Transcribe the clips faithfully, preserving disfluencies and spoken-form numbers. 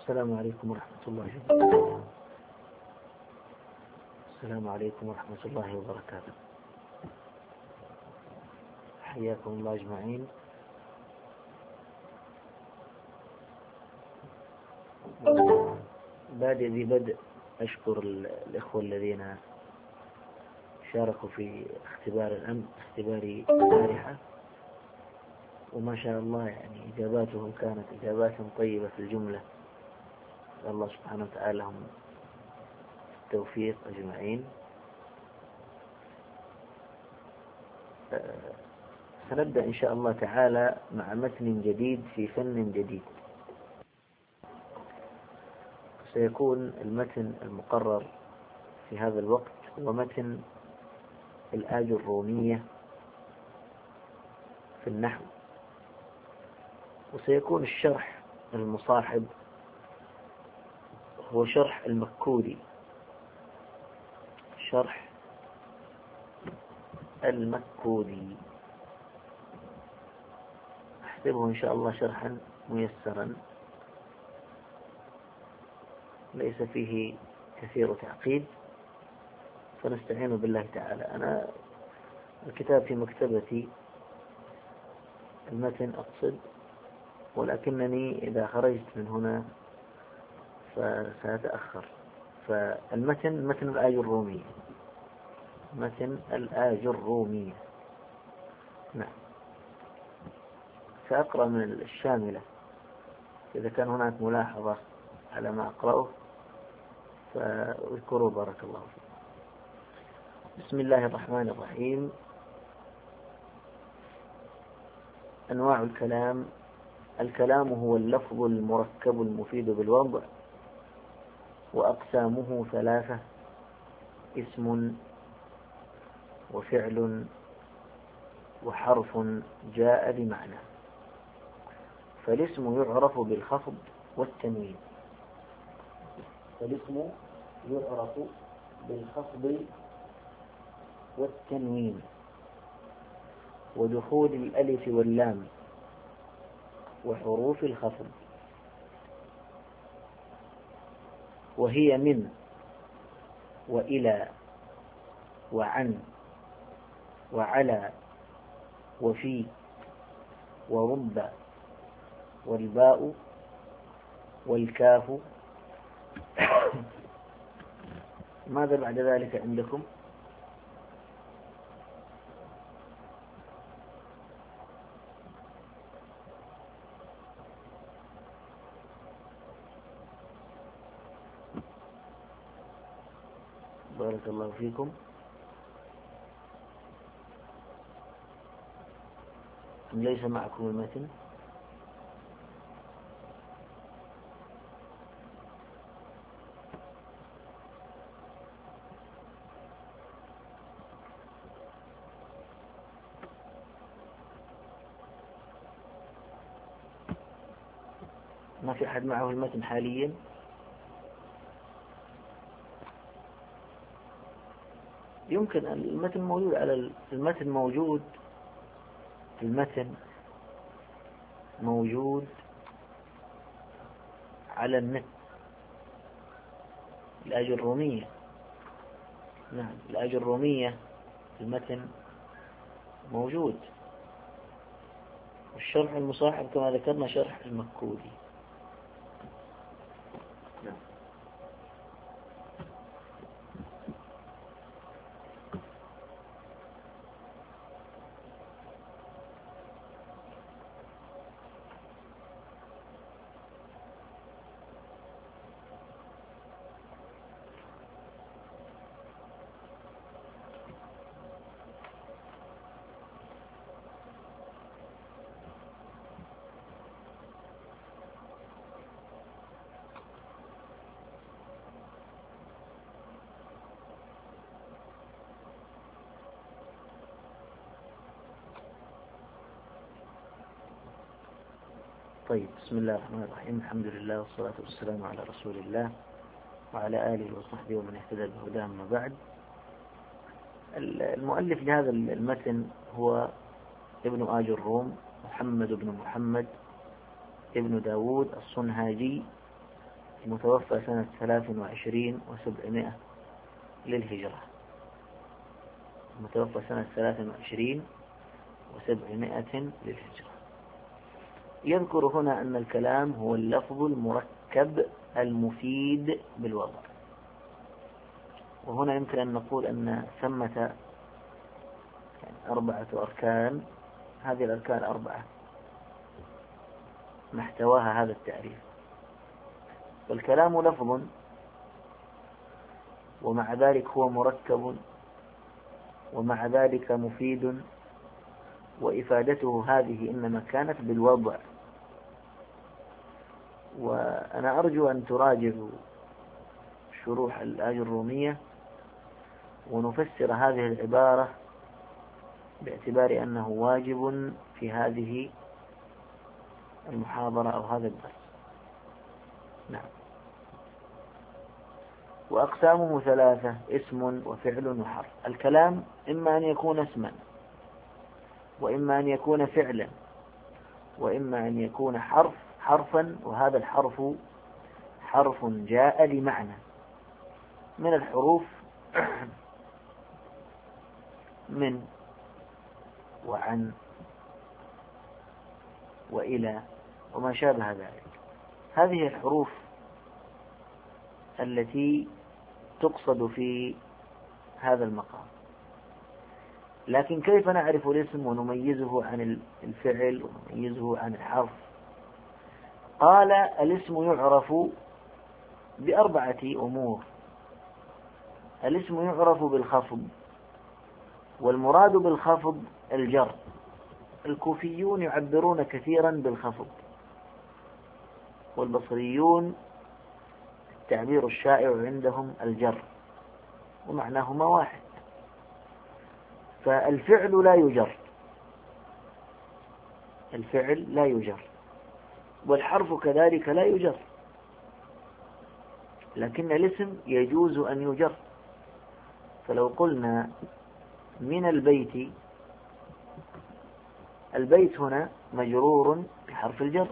السلام عليكم ورحمة الله وبركاته. السلام عليكم ورحمة الله وبركاته. حياكم الله أجمعين. بادئ ذي بدء أشكر الإخوة الذين شاركوا في اختبار الأمن اختبار البارحة، وما شاء الله يعني إجاباتهم كانت إجابات طيبة في الجملة. الله سبحانه وتعالى لهم التوفيق أجمعين. سنبدأ إن شاء الله تعالى مع متن جديد في فن جديد. سيكون المتن المقرر في هذا الوقت هو متن الآج الرومية في النحو، وسيكون الشرح المصاحب هو شرح المكودي، شرح المكودي. أحسبه إن شاء الله شرحا ميسرا ليس فيه كثير تعقيد، فنستعين بالله تعالى. أنا الكتاب في مكتبتي، المتن أقصد، ولكنني إذا خرجت من هنا فسأتأخر. فالمتن متن الآج الرومية، متن الآج الرومية. نعم، سأقرأ من الشاملة، إذا كان هناك ملاحظة على ما أقرأه فاذكروا بارك الله فيكم. بسم الله الرحمن الرحيم. أنواع الكلام. الكلام هو اللفظ المركب المفيد بالوضع، وأقسامه ثلاثة: اسم وفعل وحرف جاء بمعنى. فالاسم يعرف بالخفض والتنوين. فالاسم يعرف بالخفض والتنوين ودخول الألف واللام وحروف الخفض، وهي من وإلى وعن وعلى وفي ورب والباء والكاف. ماذا بعد ذلك عندكم؟ بارك الله فيكم. أم ليس معكم المتن؟ ما في أحد معه المتن حاليا؟ يمكن المتن موجود على المتن موجود المتن موجود على النت. الآج الرومية، نعم الآج الرومية المتن موجود، والشرح المصاحب كما ذكرنا شرح المكودي. نعم. طيب، بسم الله الرحمن الرحيم. الحمد لله والصلاة والسلام على رسول الله وعلى آله وصحبه ومن اهتدى بهداه. أما بعد، المؤلف لهذا المتن هو ابن آج الروم محمد بن محمد ابن داود الصنهاجي المتوفى سنة ثلاث وعشرين وسبعمائة للهجرة، المتوفى سنة ثلاث وعشرين وسبعمائة للهجرة. يذكر هنا أن الكلام هو اللفظ المركب المفيد بالوضع. وهنا يمكن أن نقول أن ثمة يعني أربعة أركان، هذه الأركان أربعة محتواها هذا التعريف. فالكلام لفظ ومع ذلك هو مركب ومع ذلك مفيد، وإفادته هذه إنما كانت بالوضع. وأنا أرجو أن تراجعوا شروح الآية الرومية ونفسر هذه العبارة باعتبار أنه واجب في هذه المحاضرة أو هذا الدرس. نعم. وأقسامه ثلاثة: اسم وفعل وحرف. الكلام إما أن يكون اسما، وإما أن يكون فعلا، وإما أن يكون حرف حرفا، وهذا الحرف حرف جاء لمعنى من الحروف من وعن وإلى وما شابه ذلك. هذه الحروف التي تقصد في هذا المقام. لكن كيف نعرف الاسم ونميزه عن الفعل ونميزه عن الحرف؟ قال: الاسم يعرف بأربعة أمور. الاسم يعرف بالخفض، والمراد بالخفض الجر. الكوفيون يعبرون كثيرا بالخفض، والبصريون التعبير الشائع عندهم الجر، ومعناهما واحد. فالفعل لا يجر، الفعل لا يجر، والحرف كذلك لا يجر، لكن الاسم يجوز أن يجر. فلو قلنا من البيت، البيت هنا مجرور بحرف الجر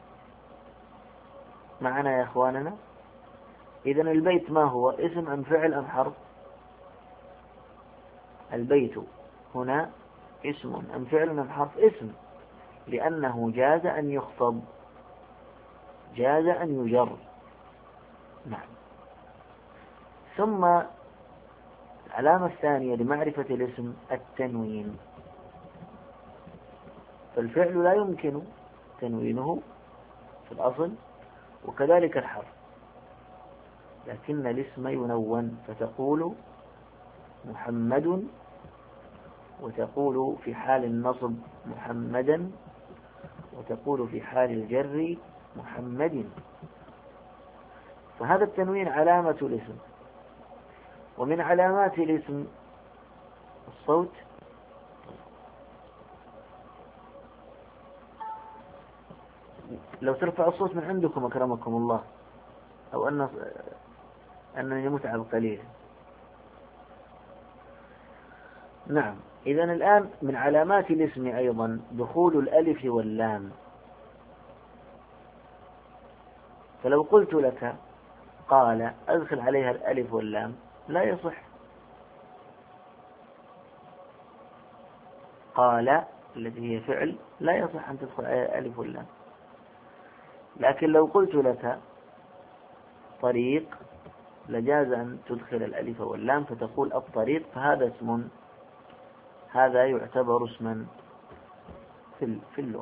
معنا يا أخواننا. إذن البيت ما هو؟ اسم أم فعل أم حرف؟ البيت هنا اسم أم فعل أم حرف؟ اسم، لأنه جاز أن يخفض، جاز أن يجر. نعم. ثم العلامة الثانية لمعرفة الاسم التنوين. فالفعل لا يمكن تنوينه في الأصل، وكذلك الحرف، لكن الاسم ينون، فتقول محمد، وتقول في حال النصب محمدا، وتقول في حال الجر محمد. فهذا التنوين علامة الاسم. ومن علامات الاسم الصوت. لو ترفع الصوت من عندكم أكرمكم الله، أو أن أنني متعب قليلا. نعم. إذن الآن من علامات الاسم أيضا دخول الألف واللام. فلو قلت لك قال أدخل عليها الألف واللام، لا يصح. قال التي هي فعل لا يصح أن تدخل عليها الألف واللام. لكن لو قلت لك طريق لجاز أن تدخل الألف واللام، فتقول الطريق، فهذا اسم، هذا يعتبر اسما في اللغة.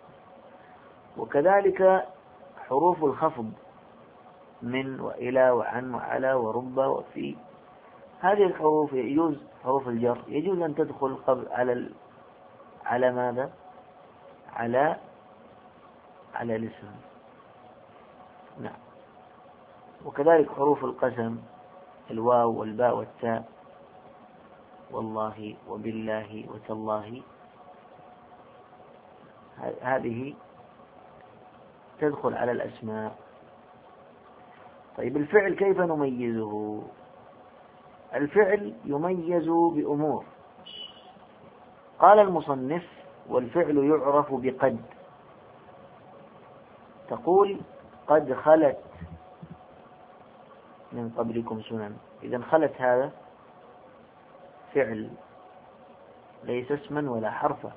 وكذلك حروف الخفض من وإلى وعن وعلى ورب وفي، هذه الحروف يجوز، حروف الجر يجوز أن تدخل قبل على ال... على ماذا؟ على على الاسم. نعم. وكذلك حروف القسم، الواو والباء والتاء، والله وبالله وتالله، هذه تدخل على الأسماء. طيب الفعل كيف نميزه؟ الفعل يميز بأمور. قال المصنف: والفعل يعرف بقد. تقول قد خلت من قبلكم سنن. إذا خلت هذا فعل ليس اسما ولا حرفا.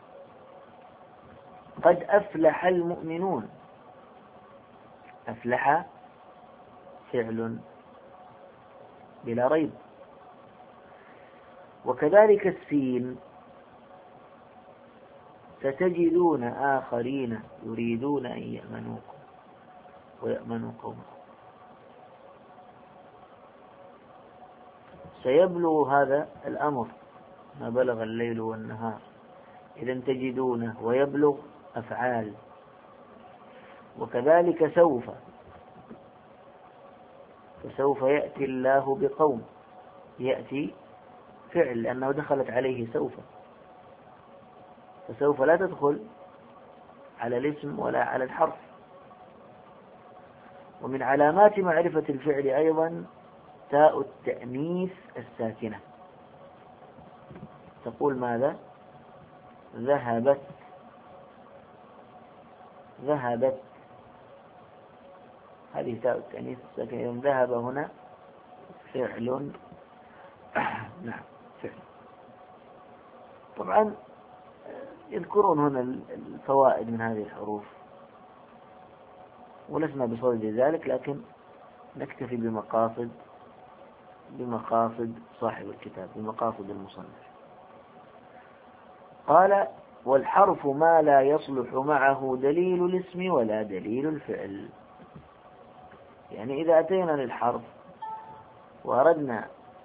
قد أفلح المؤمنون، أفلح فعل بلا ريب. وكذلك السين، ستجدون آخرين يريدون أن يأمنوكم ويأمنوا قومهم. سيبلغ هذا الأمر ما بلغ الليل والنهار. إذا تجدونه ويبلغ أفعال. وكذلك سوف، فسوف يأتي الله بقوم، يأتي فعل لأنه دخلت عليه سوف، فسوف لا تدخل على الاسم ولا على الحرف. ومن علامات معرفة الفعل أيضا تاء التأنيث الساكنة. تقول ماذا؟ ذهبت، ذهبت، هذه تاء التأنيث الساكنة. إذن ذهب هنا فعل. نعم فعل. طبعا يذكرون هنا الفوائد من هذه الحروف، ولسنا بصدد ذلك، لكن نكتفي بمقاصد بمقاصد صاحب الكتاب، بمقاصد المصنف. قال: والحرف ما لا يصلح معه دليل الاسم ولا دليل الفعل. يعني إذا أتينا للحرف وأردنا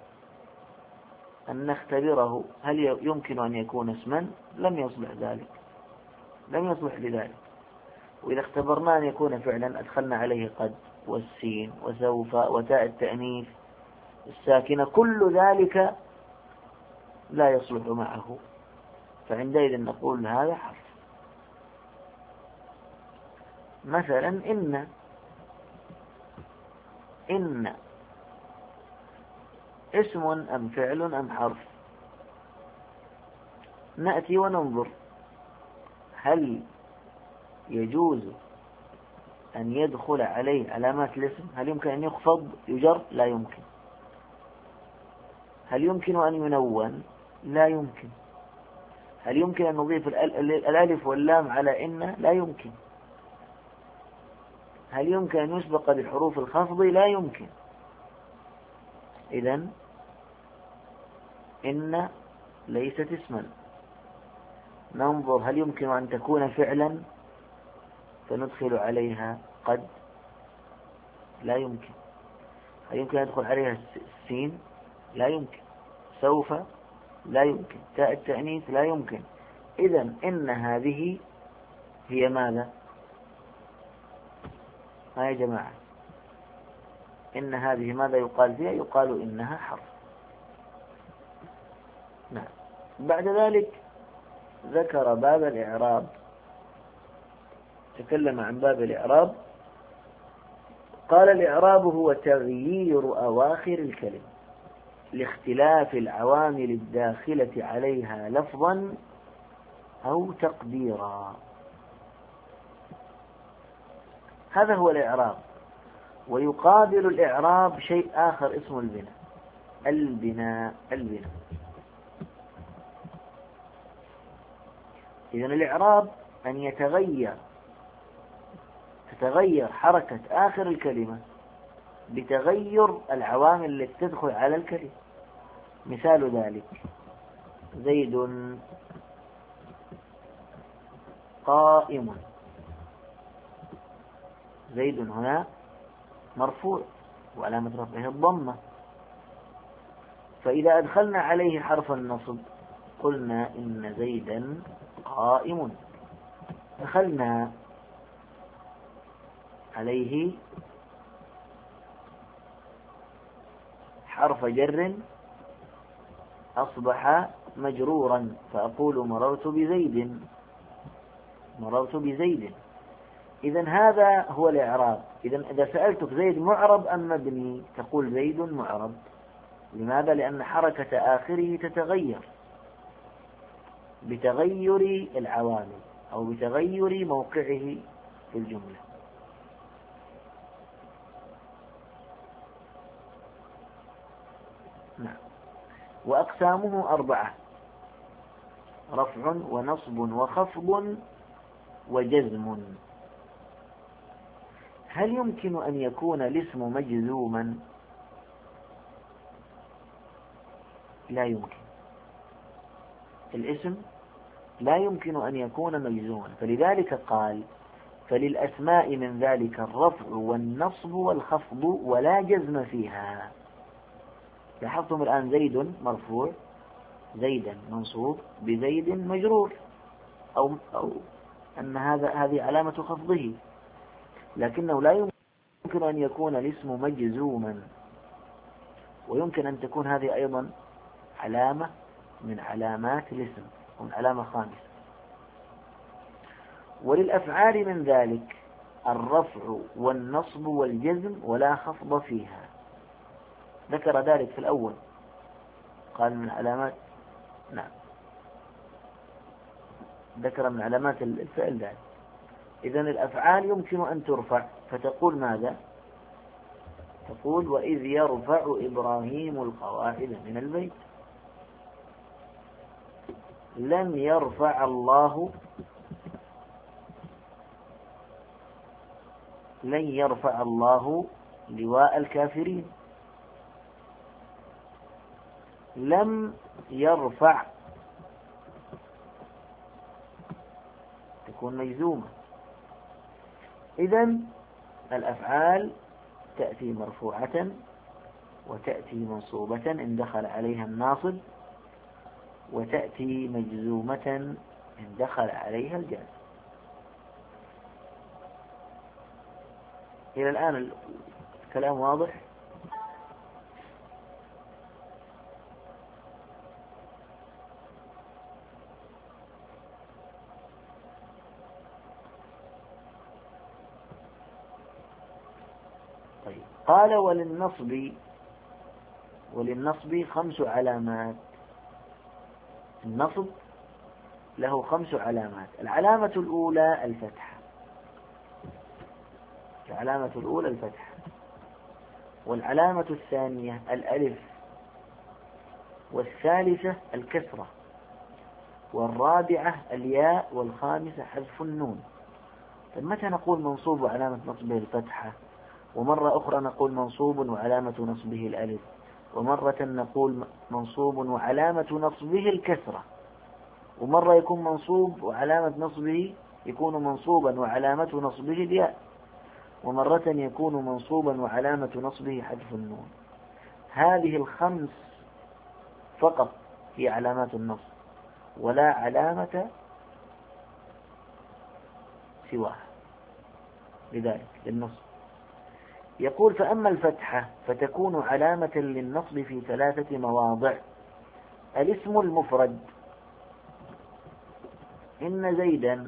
أن نختبره هل يمكن أن يكون اسما، لم يصلح ذلك، لم يصلح لذلك. وإذا اختبرنا أن يكون فعلا أدخلنا عليه قد والسين وسوف وتاء التأنيث الساكنة، كل ذلك لا يصلح معه، فعندئذ نقول هذا حرف. مثلا إن، إن اسم أم فعل أم حرف؟ نأتي وننظر هل يجوز أن يدخل عليه علامات الاسم؟ هل يمكن أن يخفض يجر؟ لا يمكن. هل يمكن أن ينون؟ لا يمكن. هل يمكن أن نضيف الألف واللام على إن؟ لا يمكن. هل يمكن أن يسبق بحروف الخفض؟ لا يمكن. إذن إن ليست اسما. ننظر هل يمكن أن تكون فعلا فندخل عليها قد؟ لا يمكن. هل يمكن أن يدخل عليها السين؟ لا يمكن. سوف؟ لا يمكن. تاء التأنيث؟ لا يمكن. إذن إن هذه هي ماذا؟ ها يا جماعة، إن هذه ماذا يقال فيها؟ يقال إنها حرف. نعم. بعد ذلك ذكر باب الإعراب، تكلم عن باب الإعراب. قال: الإعراب هو تغيير أواخر الكلمة لاختلاف العوامل الداخلة عليها لفظا أو تقديرا. هذا هو الإعراب. ويقابل الإعراب شيء آخر اسمه البناء. البناء البناء إذن الإعراب أن يتغير تتغير حركة آخر الكلمة بتغير العوامل التي تدخل على الكلمة. مثال ذلك: زيد قائم. زيد هنا مرفوع وعلامة رفعه الضمة، فإذا أدخلنا عليه حرف النصب قلنا إن زيدا قائم. دخلنا عليه حرف جر أصبح مجرورا، فأقول مررت بزيد، مررت بزيد. إذن هذا هو الإعراب. إذن إذا سألتك زيد معرب أم مبني تقول زيد معرب. لماذا؟ لأن حركة آخره تتغير بتغير العوامل أو بتغير موقعه في الجملة. نعم. وأقسامه أربعة: رفع ونصب وخفض وجزم. هل يمكن أن يكون الاسم مجزوما؟ لا يمكن. الاسم لا يمكن أن يكون مجزوما، فلذلك قال: فللأسماء من ذلك الرفع والنصب والخفض ولا جزم فيها. لاحظتم الآن زيد مرفوع، زيدا منصوب، بزيد مجرور، أو, أو أن هذا هذه علامة خفضه، لكنه لا يمكن أن يكون الاسم مجزوما. ويمكن أن تكون هذه أيضا علامة من علامات الاسم، ومن علامة خامسة. وللأفعال من ذلك الرفع والنصب والجزم ولا خفض فيها. ذكر ذلك في الأول، قال من علامات، نعم، ذكر من علامات الفعل ذلك. إذن الأفعال يمكن أن ترفع، فتقول ماذا؟ تقول: وإذ يرفع إبراهيم القواعد من البيت. لم يرفع الله، لن يرفع الله لواء الكافرين. لم يرفع تكون مجزومة. إذن الأفعال تأتي مرفوعة، وتأتي منصوبة إن دخل عليها الناصب، وتأتي مجزومة إن دخل عليها الجازم. إلى الآن الكلام واضح؟ طيب. قال: وللنصب وللنصب خمس علامات. النصب له خمس علامات. العلامة الأولى الفتحة، العلامة الأولى الفتحة، والعلامة الثانية الألف، والثالثة الكسرة، والرابعة الياء، والخامسة حذف النون. فمتى نقول منصوب وعلامة نصبه الفتحة، ومرة أخرى نقول منصوب وعلامة نصبه الألف، ومرة نقول منصوب وعلامة نصبه الكسرة، ومرة يكون منصوب وعلامة نصبه يكون منصوبا وعلامة نصبه الياء، ومرة يكون منصوبا وعلامة نصبه حذف النون. هذه الخمس فقط هي علامات النصب، ولا علامة سواها لذلك للنصب. يقول: فأما الفتحة فتكون علامة للنصب في ثلاثة مواضع: الاسم المفرد، إن زيدا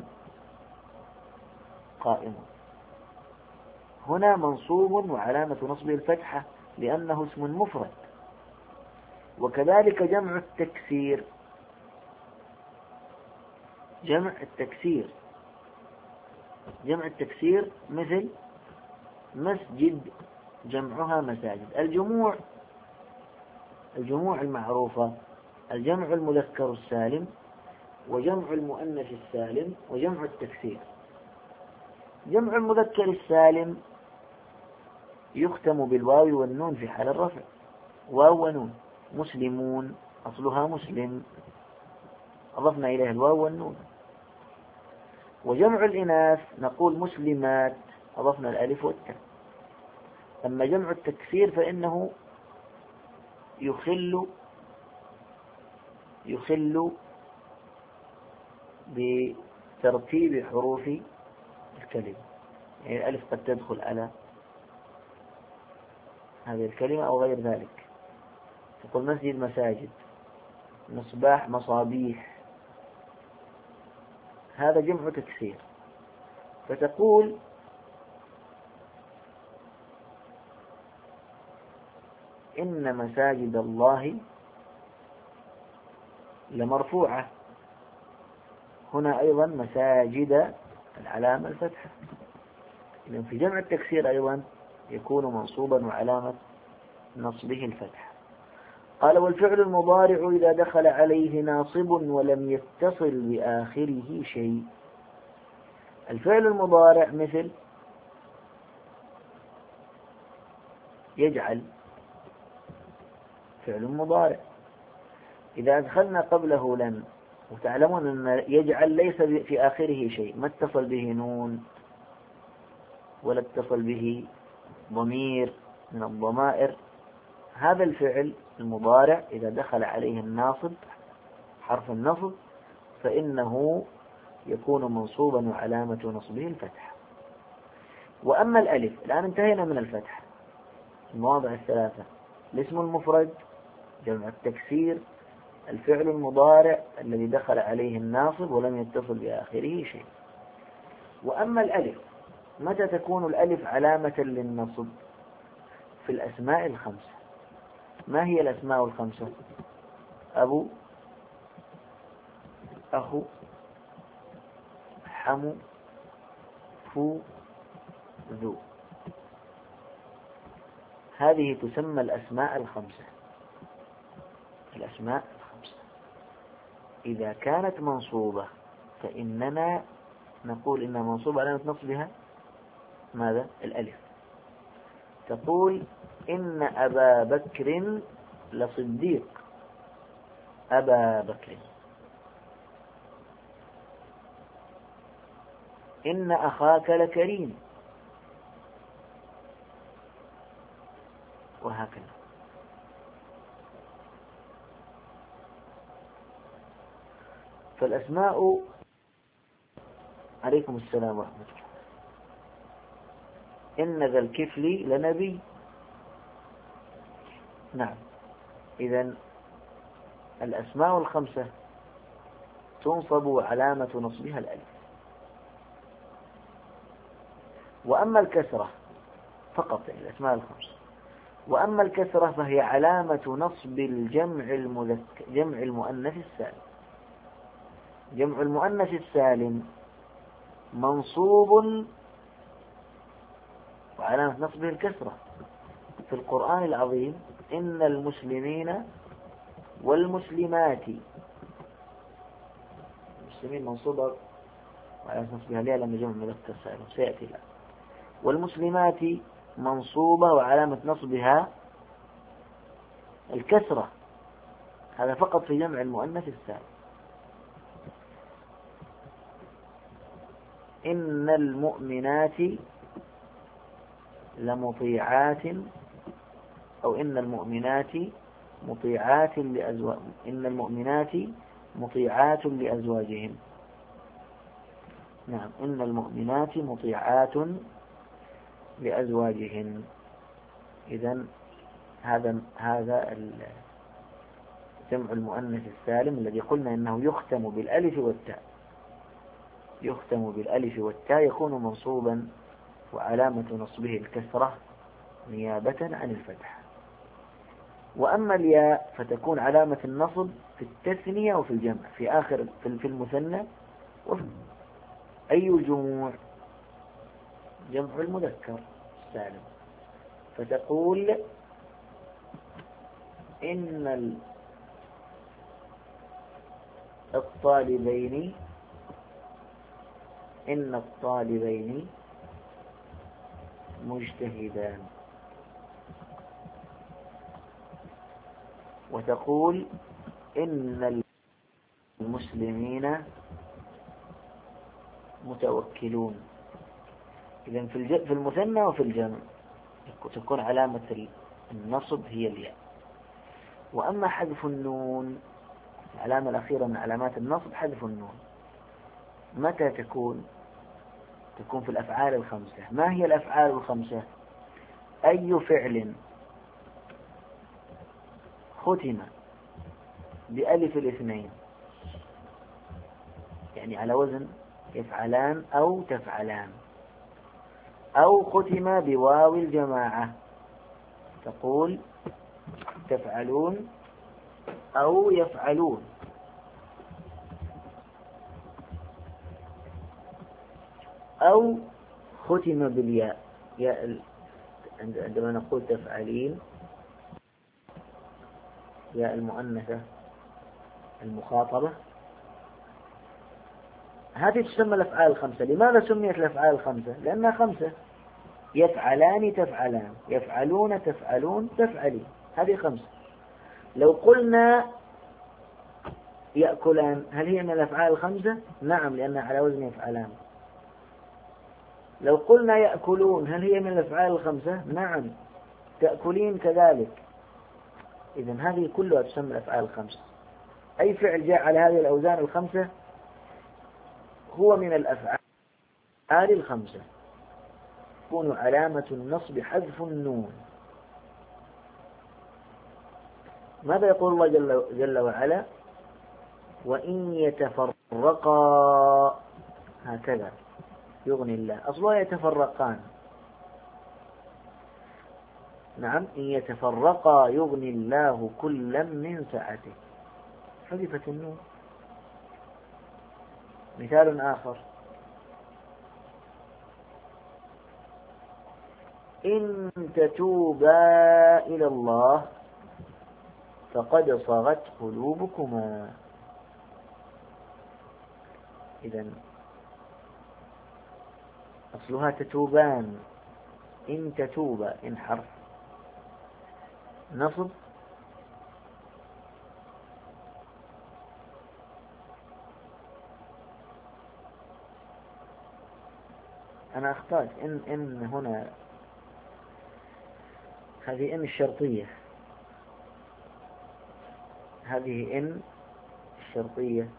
قائم، هنا منصوب وعلامة نصبه الفتحة لأنه اسم مفرد. وكذلك جمع التكسير، جمع التكسير جمع التكسير مثل مسجد، جمعها مساجد. الجموع الجموع المعروفة: الجمع المذكر السالم، وجمع المؤنث السالم، وجمع التكسير. جمع المذكر السالم يختم بالواو والنون في حال الرفع، واو ونون. مسلمون أصلها مسلم، أضفنا إليها الواو والنون. وجمع الإناث نقول مسلمات، أضفنا الألف والتاء. أما جمع التكسير فإنه يخل يخل بترتيب حروف الكلمة، يعني الألف قد تدخل على هذه الكلمة أو غير ذلك. تقول مسجد مساجد، مصباح مصابيح، هذا جمع تكسير. فتقول: إن مساجد الله لمرفوعة. هنا أيضا مساجد العلامة الفتحة. إذن في جمع التكسير أيضا يكون منصوبا وعلامة نصبه الفتحة. قال والفعل المضارع إذا دخل عليه ناصب ولم يتصل بآخره شيء. الفعل المضارع مثل يجعل، فعل مضارع إذا أدخلنا قبله لن، وتعلمون أن يجعل ليس في آخره شيء، ما اتصل به نون ولا اتصل به ضمير من الضمائر. هذا الفعل المضارع إذا دخل عليه الناصب حرف النصب فإنه يكون منصوبا وعلامة نصبه الفتح. وأما الألف، الآن انتهينا من الفتح، المواضع الثلاثة: الاسم المفرد، جمع التكسير، الفعل المضارع الذي دخل عليه الناصب ولم يتصل بآخره شيء. وأما الألف، متى تكون الألف علامة للنصب؟ في الأسماء الخمسة. ما هي الأسماء الخمسة؟ أبو، أخو، حمو، فو، ذو. هذه تسمى الأسماء الخمسة. الأسماء الخمسة إذا كانت منصوبة فإننا نقول إنها منصوبة علامة نصبها ماذا؟ الألف. تقول إن أبا بكر لصديق، أبا بكر. إن أخاك لكريم، وهكذا. فالأسماء، عليكم السلام ورحمة الله، إن ذا الكفل لنبي. نعم، إذن الأسماء الخمسة تنصب علامة نصبها الألف. وأما الكسرة فقط، الأسماء الخمسة. وأما الكسرة فهي علامة نصب الجمع المذكر، جمع المؤنث السالم. جمع المؤنث السالم منصوب وعلامة نصبه الكسرة. في القرآن العظيم إن المسلمين والمسلمات، المسلمين منصوبة وعلامة نصبها ليه لما جمع مذكر سالم سيأتي لا. والمسلمات منصوبة وعلامة نصبها الكسرة. هذا فقط في جمع المؤنث السالم. إن المؤمنات لمطيعات، أو إن المؤمنات مطيعات لأزواج، إن المؤمنات مطيعات لأزواجهم. نعم، إن المؤمنات مطيعات لأزواجهن. إذن هذا هذا جمع المؤنث السالم الذي قلنا إنه يختم بالألف والتاء، يختم بالألف والتاء، يكون منصوبا وعلامة نصبه الكسرة نيابة عن الفتح. وأما الياء فتكون علامة النصب في التثنية وفي الجمع، في آخر في المثنى. أي الجموع؟ جمع المذكر السالم. فتقول إن الطالبين، إن الطالبين مجتهدان. وتقول إن المسلمين متوكلون. إذن في المثنى وفي الجمع تكون علامة النصب هي الياء. وأما حذف النون، العلامة الأخيرة من علامات النصب حذف النون. متى تكون؟ تكون في الأفعال الخمسة. ما هي الأفعال الخمسة؟ أي فعل ختم بألف الاثنين، يعني على وزن يفعلان أو تفعلان، أو ختم بواو الجماعة، تقول تفعلون أو يفعلون، أو ختم بالياء، ياء عندما نقول تفعلين ياء المؤنثة المخاطبة، هذه تسمى الأفعال الخمسة. لماذا سميت الأفعال الخمسة؟ لأنها خمسة: يفعلان تفعلان، يفعلون تفعلون تفعلين، هذه خمسة. لو قلنا يأكلان، هل هي من الأفعال الخمسة؟ نعم، لأنها على وزن يفعلان. لو قلنا يأكلون، هل هي من الأفعال الخمسة؟ نعم، تأكلين كذلك. إذن هذه كلها تسمى الأفعال الخمسة. أي فعل جاء على هذه الأوزان الخمسة هو من الأفعال الخمسة. تكون علامة النصب حذف النون. ماذا يقول الله جل, جل وعلا؟ وإن يتفرقا، هكذا يغني الله. أصلها يتفرقان. نعم، إن يتفرقا يغني الله كلا من سعته، حذفت النون. مثال آخر: إن تتوبا إلى الله فقد صغت قلوبكما. إذن أصلها تتوبان. إن تتوبا، إن حرف نصب، أنا أخطأت. إن إن هنا هذه إن الشرطية، هذه إن الشرطية.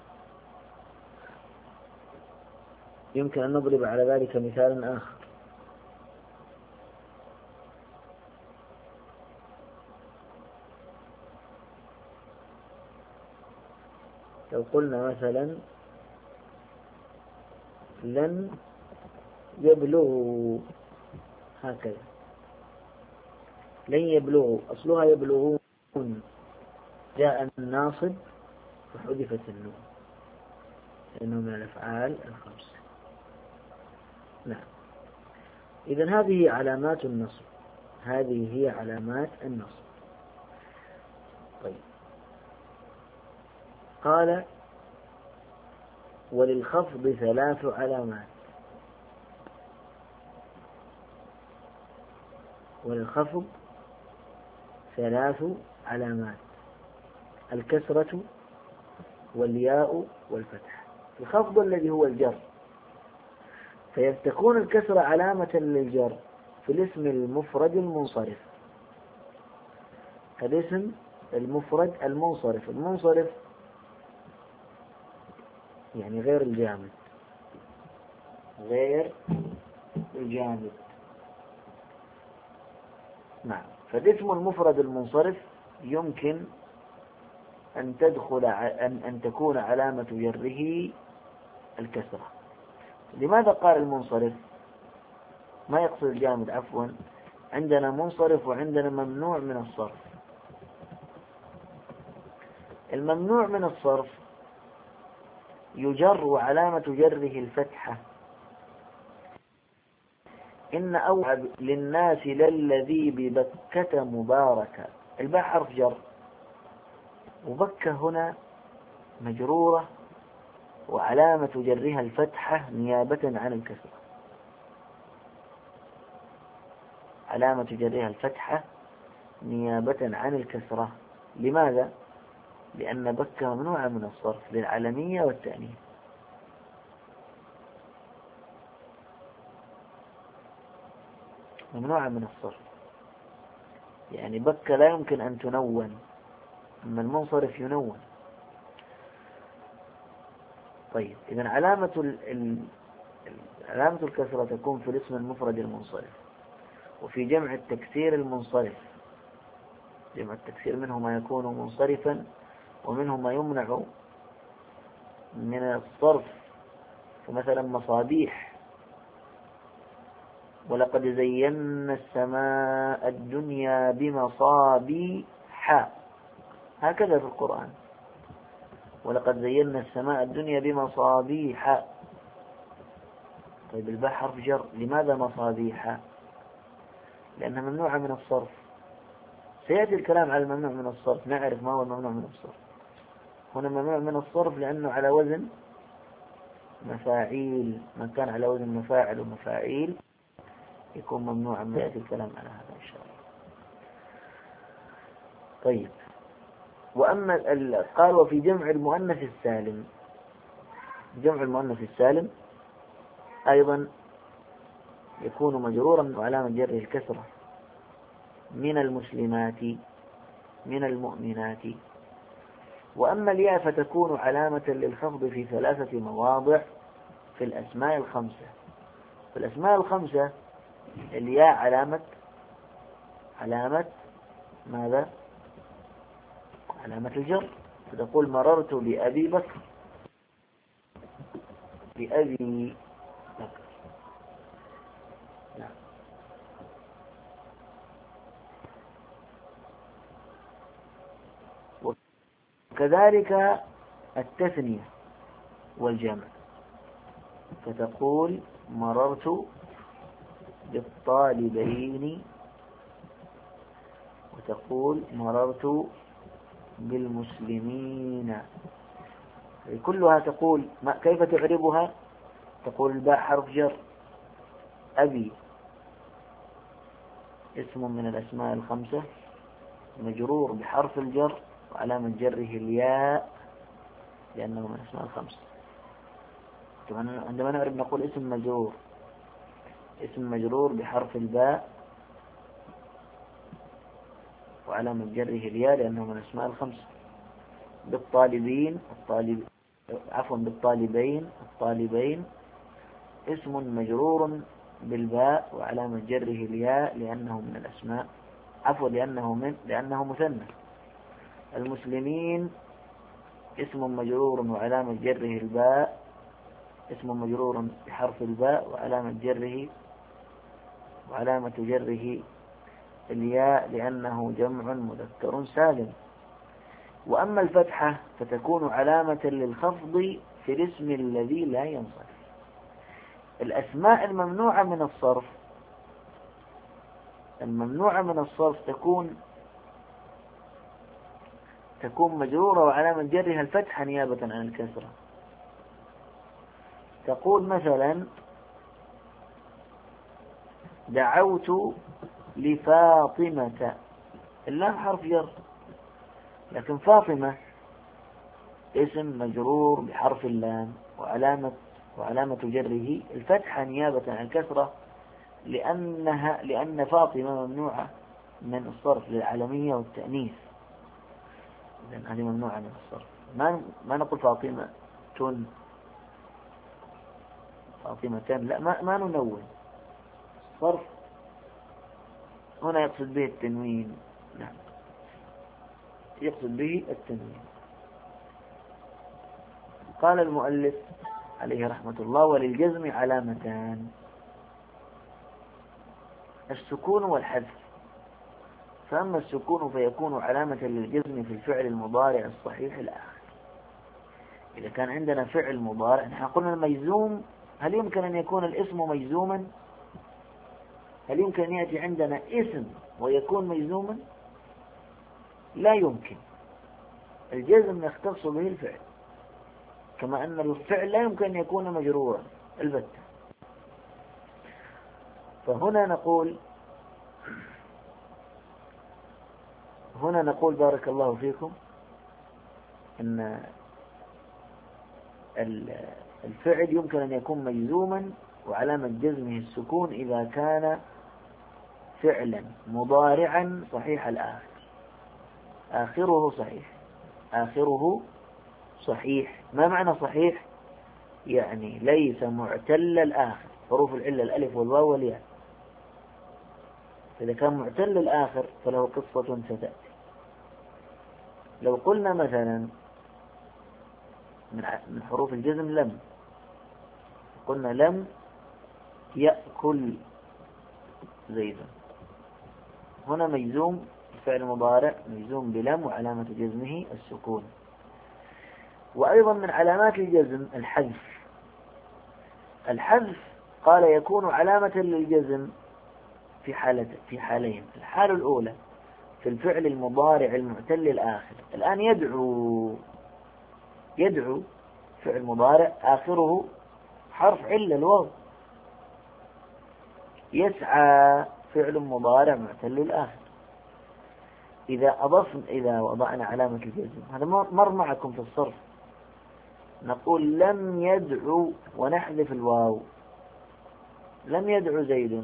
يمكن أن نضرب على ذلك مثال آخر. لو قلنا مثلا لن يبلغوا، هكذا، لن يبلغوا، أصلها يبلغون، جاء الناصب فحذفت النون لأنه من الأفعال الخمسة. نعم، إذن هذه علامات النصب، هذه هي علامات النصب. طيب، قال وللخفض ثلاث علامات. وللخفض ثلاث علامات: الكسرة والياء والفتح. الخفض الذي هو الجر، فيتكون الكسرة علامة للجر في الاسم المفرد المنصرف. الاسم المفرد المنصرف، المنصرف يعني غير الجامد، غير الجامد. نعم، فالاسم المفرد المنصرف يمكن أن تدخل أن أن تكون علامة جره الكسرة. لماذا قال المنصرف؟ ما يقصد الجامد، عفوا. عندنا منصرف وعندنا ممنوع من الصرف. الممنوع من الصرف يجر وعلامة جره الفتحة. إن أوعى للناس للذي ببكة مباركة، الباء حرف جر، وبكة هنا مجرورة وعلامة جرها الفتحة نيابة عن الكسرة. علامة جرها الفتحة نيابة عن الكسرة. لماذا؟ لأن بكة ممنوعة من الصرف للعلمية والتأنيث. ممنوعة من الصرف، يعني بكة لا يمكن أن تنون، أما المنصرف ينون. طيب، إذن علامة ال... علامة الكسرة تكون في الاسم المفرد المنصرف، وفي جمع التكسير المنصرف. جمع التكسير منه ما يكون منصرفا ومنه ما يمنع من الصرف، فمثلا مصابيح: ولقد زينا السماء الدنيا بمصابيح، هكذا في القرآن: ولقد زينا السماء الدنيا بمصابيح. طيب، الباء حرف جر، لماذا مصابيح؟ لأنها ممنوعة من الصرف. سيأتي الكلام على الممنوع من الصرف، نعرف ما هو الممنوع من الصرف. هنا ممنوع من الصرف لأنه على وزن مفاعيل، من كان على وزن مفاعل ومفاعيل يكون ممنوعا، ما يأتي الكلام على هذا إن شاء الله. طيب، وأما قال وفي جمع المؤنث السالم، جمع المؤنث السالم أيضا يكون مجرورا وعلامة جره الكسرة، من المسلمات، من المؤمنات. وأما الياء فتكون علامة للخفض في ثلاثة مواضع في الأسماء الخمسة. في الأسماء الخمسة الياء علامة علامة ماذا؟ علامة الجر. فتقول مررت بأبي بكر، بأبي بكر. نعم. وكذلك التثنية والجمع، فتقول مررت بالطالبين، وتقول مررت بالمسلمين. كلها تقول ما كيف تعربها؟ تقول الباء حرف جر، أبي اسم من الأسماء الخمسة مجرور بحرف الجر وعلامة جره الياء لأنه من الأسماء الخمسة. عندما نعرف نقول اسم مجرور، اسم مجرور بحرف الباء وعلامة جره الياء لأنه من الأسماء الخمسة. بالطالبين، الطالب عفوا بالطالبين، الطالبين اسم مجرور بالباء وعلامة جره الياء لأنه من الأسماء، عفوا لأنه من لأنه مثنى. المسلمين اسم مجرور وعلامة جره الباء، اسم مجرور بحرف الباء وعلامة جره وعلامة جره الياء لأنه جمع مذكر سالم. وأما الفتحة فتكون علامة للخفض في الاسم الذي لا ينصرف. الأسماء الممنوعة من الصرف، الممنوعة من الصرف تكون تكون مجرورة وعلامة جرها الفتحة نيابة عن الكسرة. تقول مثلا دعوت لفاطمة، اللام حرف جر، لكن فاطمة اسم مجرور بحرف اللام وعلامة وعلامة جره الفتحة نيابة عن الكسرة لأنها لأن فاطمة ممنوعة من الصرف للعالمية والتأنيث، لأن هذه ممنوعة من الصرف. ما ما نقول فاطمة تن، فاطمة تن، لا، ما ما ننون. صرف هنا يقصد به التنوين، نعم يقصد به التنوين. قال المؤلف عليه رحمة الله وللجزم علامتان، السكون والحذف. فأما السكون فيكون علامة للجزم في الفعل المضارع الصحيح الآخر. إذا كان عندنا فعل مضارع، نحن قلنا المجزوم، هل يمكن أن يكون الاسم مجزوما؟ هل يمكن أن يأتي عندنا اسم ويكون مجزوما؟ لا يمكن. الجزم يختص به الفعل، كما أن الفعل لا يمكن أن يكون مجرورا البتة. فهنا نقول هنا نقول بارك الله فيكم أن الفعل يمكن أن يكون مجزوما وعلامة جزمه السكون إذا كان فعلا مضارعا صحيح الآخر، آخره صحيح، آخره صحيح. ما معنى صحيح؟ يعني ليس معتل الآخر، حروف العلة الألف والواو والياء. إذا كان معتل الآخر فله قصة ستأتي. لو قلنا مثلا من حروف الجزم لم، قلنا لم يأكل زيد، هنا مجزوم الفعل مضارع مجزوم بلم وعلامة جزمه السكون. وأيضا من علامات الجزم الحذف. الحذف قال يكون علامة للجزم في حالة في حالين. الحالة الأولى في الفعل المضارع المعتل الآخر. الآن يدعو يدعو فعل مضارع آخره حرف علة الواو. يسعى فعل مضارع معتل الآخر. إذا أضفنا إذا وضعنا علامة الجزم، هذا مر معكم في الصرف، نقول لم يدعو ونحذف الواو. لم يدعو زيد،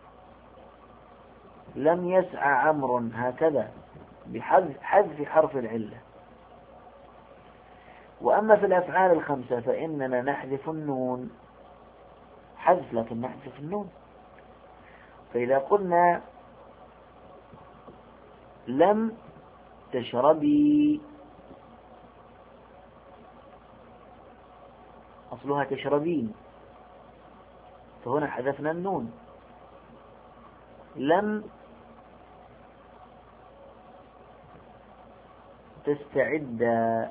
لم يسعى عمرو، هكذا بحذف حذف حرف العلة. وأما في الأفعال الخمسة فإننا نحذف النون حذف، لكن نحذف النون. فإذا قلنا لم تشربي، أصلها تشربين، فهنا حذفنا النون. لم تستعد،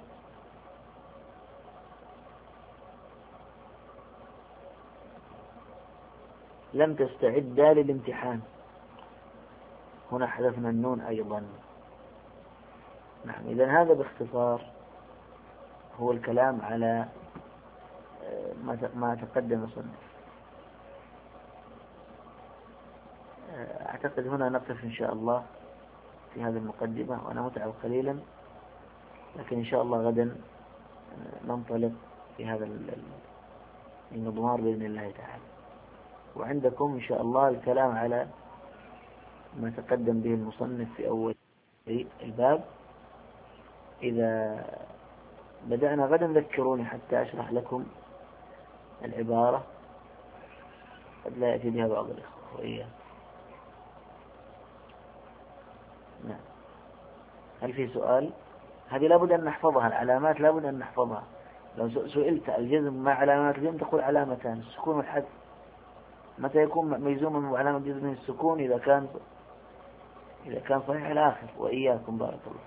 لم تستعد للامتحان، هنا حذفنا النون أيضا. نعم، إذن هذا باختصار هو الكلام على ما تقدم صنف. أعتقد هنا نقف إن شاء الله في هذه المقدمة، وأنا متعب قليلا، لكن إن شاء الله غدا ننطلق في هذا المضمار بإذن الله تعالى. وعندكم إن شاء الله الكلام على ما تقدم به المصنف في أول الباب. إذا بدأنا غدا ذكروني حتى أشرح لكم العبارة، قد لا يأتي بها بعض الإخوة وإياه. نعم. هل في سؤال؟ هذه لابد أن نحفظها، العلامات لابد أن نحفظها. لو سئلت الجزم ما علامات الجزم تقول علامتان، السكون والحذف. متى يكون مجزوما بعلامة جزم السكون؟ إذا كان إذا كان صحيح الآخر. وإياكم بارك الله.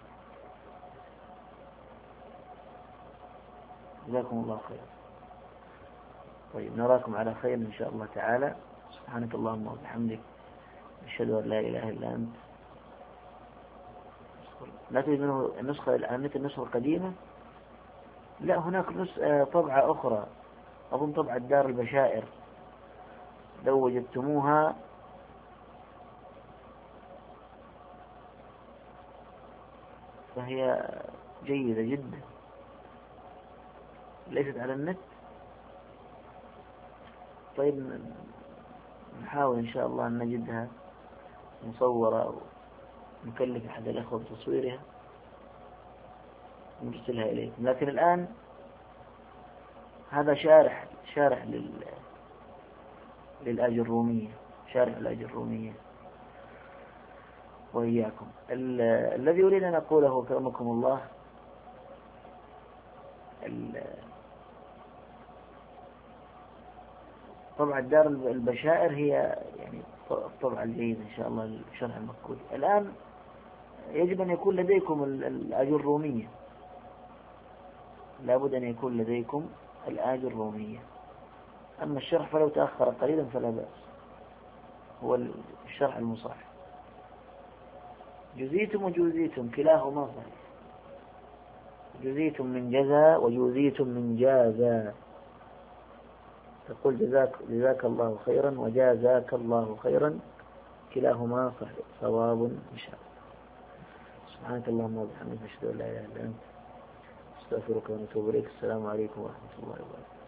جزاكم الله خير. طيب، نراكم على خير إن شاء الله تعالى. سبحانك اللهم وبحمدك، أشهد أن لا إله إلا أنت. لا تريد منه النسخة الآن مثل النسخة القديمة؟ لا، هناك طبعة أخرى، أظن طبعة دار البشائر، لو وجدتموها فهي جيدة جدا. ليست على النت؟ طيب، نحاول إن شاء الله أن نجدها مصورة، ونكلف أحد الأخوة بتصويرها ونرسلها إليكم. لكن الآن هذا شارح شارح لل للآجرومية، شارح الآجرومية. وإياكم. الذي أريد أن أقوله كرمكم الله، طبعا دار البشائر هي يعني الطبعة الجيدة إن شاء الله للشرح المفقود. الآن يجب أن يكون لديكم الآجرومية، لابد أن يكون لديكم الآجرومية. أما الشرح فلو تأخر قليلا فلا بأس، هو الشرح المصحح. جزيتم وجوزيتم كلاهما صحيح. جزيتم من جزا وجوزيتم من جازا، تقول جزاك, جزاك الله خيرا وجازاك الله خيرا، كلاهما صحيح صواب إن شاء الله. سبحانك اللهم وبحمدك، أشهد أن لا إله إلا أنت، أستغفرك ونتوب إليك. السلام عليكم ورحمة الله وبركاته.